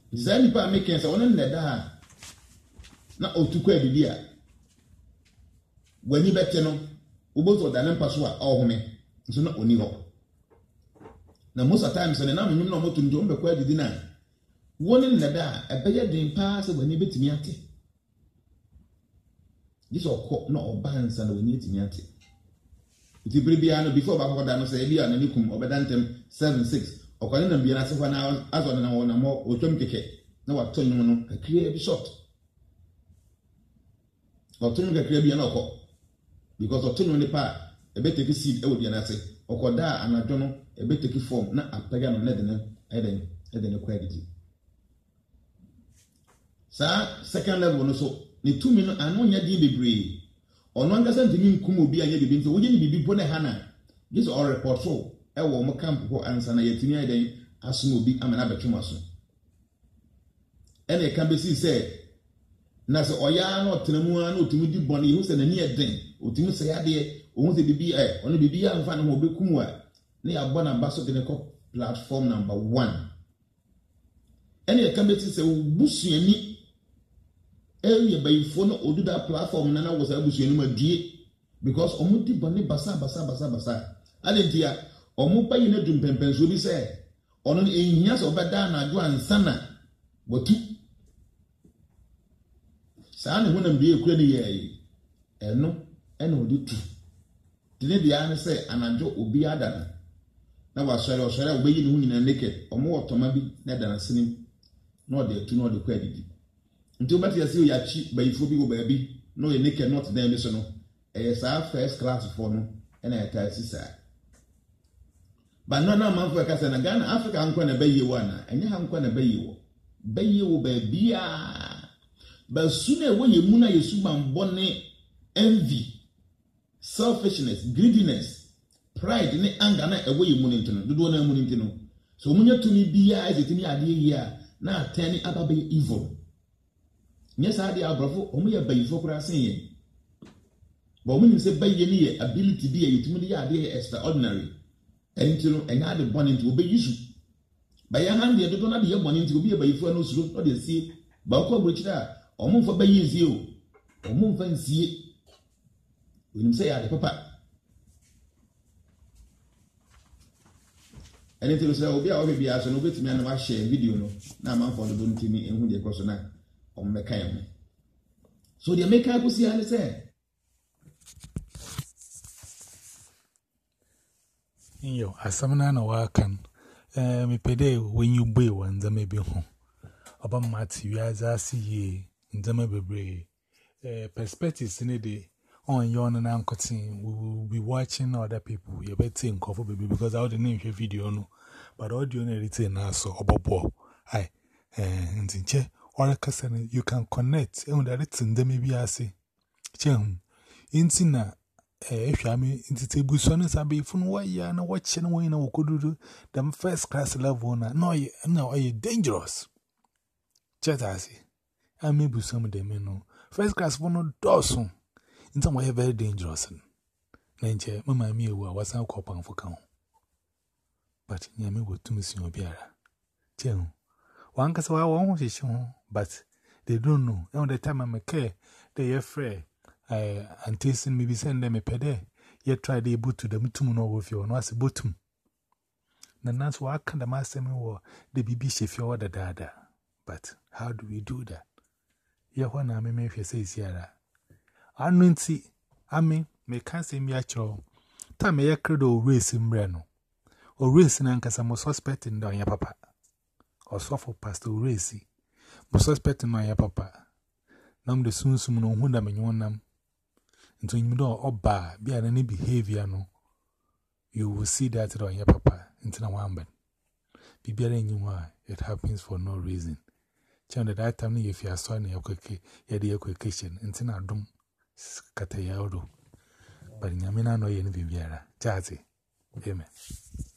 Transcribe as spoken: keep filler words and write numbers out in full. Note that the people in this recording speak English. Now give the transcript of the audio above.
Zani pa make sense one na da na otukwa bibia wani bete no ubozo da na mpaso a ohome nso na oni ho na most of times na na menum na moto ndo mbekwa didi na woni na da ebeye den pa se wani betimi ate this okọ na obansa na wani etimi ate iti bibia no before ba ko da no se bia na nikum obedantem seven six okwani na bia na se na azo na wona mo otwam keke na wato nyum no akrie bi short wato nyum kakrie bia na okọ because wato nyum ne pa ebe take seed e wo bia na se okoda anadwo no ebe take form na apega no na de na eden eden kwa didi sa second level no so ni two minute anu nya di bebre ono angasa ntimi nkum obi anya bibi nso woje ni bibi bo na hana this all report so e wo mo camp ko ansa na yetimi eden aso obi amana betwum aso ene kan be si say na so oya na otenamu na otumi di boni hu se na ni eden otumi se yade ohun se bibi eh ono bibi ya mfa na ho bekum a na ya bona baso de ne ko platform number one ene kan be si say busuani area by phone odu that platform na na was abusuani ma die because omo di boni basa basa basa basa alentia omo pa yina dum pempenso bi say ono ehia so beda na adwo ansana watu saa ne honam bi ekura ne ye eno eno odi tu dine bia ne say anadwo obi adana na wasore osore obeyi ne hu nyina naked omo otoma bi na dana sinim na ode tu na ode kwa didi nti obati yasi oyachi bayifo bi go baabi no ye naked not dem so no e saa first class for no ena ya ta sisa ba no na manfo ka na Ghana Africa anko na bayi wo na enye ha anko na bayi wo bayi wo ba bia ba sune wo ye mu na yesu bambone envy selfishness greediness pride ne anger na ewo ye mu ne ntino dodo na mu ne ntino so munya tumi bia ezetimi ade yi a na atani ababe evil nyesa ade abrofo omu ye bayi fo kura sen ye ba omu nim se bayi ni ye ability bi ye yetumi de ade extraordinary entino enya de boni nti obe yusu ba ya hande dodo na de ye boni nti obi ye bayi fo na osuro no de sie ba ko abrochira omu mfa bayi nsie o omu mfa nsie onim se ya de papa ene tiro se obi a obi bia so no betimi na ma share video no na ma fo do ntimi ehun de ko so na omu meka yam so de meka ko si ale se Yo, asamna na wakan. Eh, mi pede when you boy one zame be home. Oba mati ya zasi ye nzame bebre. Eh, perspectives in the on yon and uncotin. We will be watching other people. You better think of baby because I wouldn't name your video no. But audio editing now so obobo. Aye, eh, nzinche. Or you can connect. And that it's in the maybe I say. Chem. Intina. Eh, if you mean, into table songs, I be from why you are not watching when I could do them first class level. No, no, are you dangerous? Chat, I see. I may be some of them, you know. First class one no Dawson. In some way, very dangerous. Nancy, Mamma Mia was our copang for count. But Yami would to Miss Yobiara. Tell one case I won't show, but they don't know. On the time I'm a care, they are afraid. I and tasting maybe send them a pede, yet try the boot to them to know with your nose bottom. Nan's work can the master me war the baby chef your other dada. But how do we do that? Ye one I may make you say, Sierra. I don't see, I mean, may can't say me at all. Time a credo race in Breno. Or race in Ancas, I'm suspecting down your papa. Or suffer pastor racy. But suspecting my papa. Nam the soon soon on whom I'm in them. Into you know, or bar, be any behavior, no. You will see that on your papa into the one bed. Be bearing you why it happens for no reason. Chan that time if you are sorry, your quick, your dear quick kitchen, and tin our doom, scatayado. But in Yamina no yen viviera. Jazzy. Amen.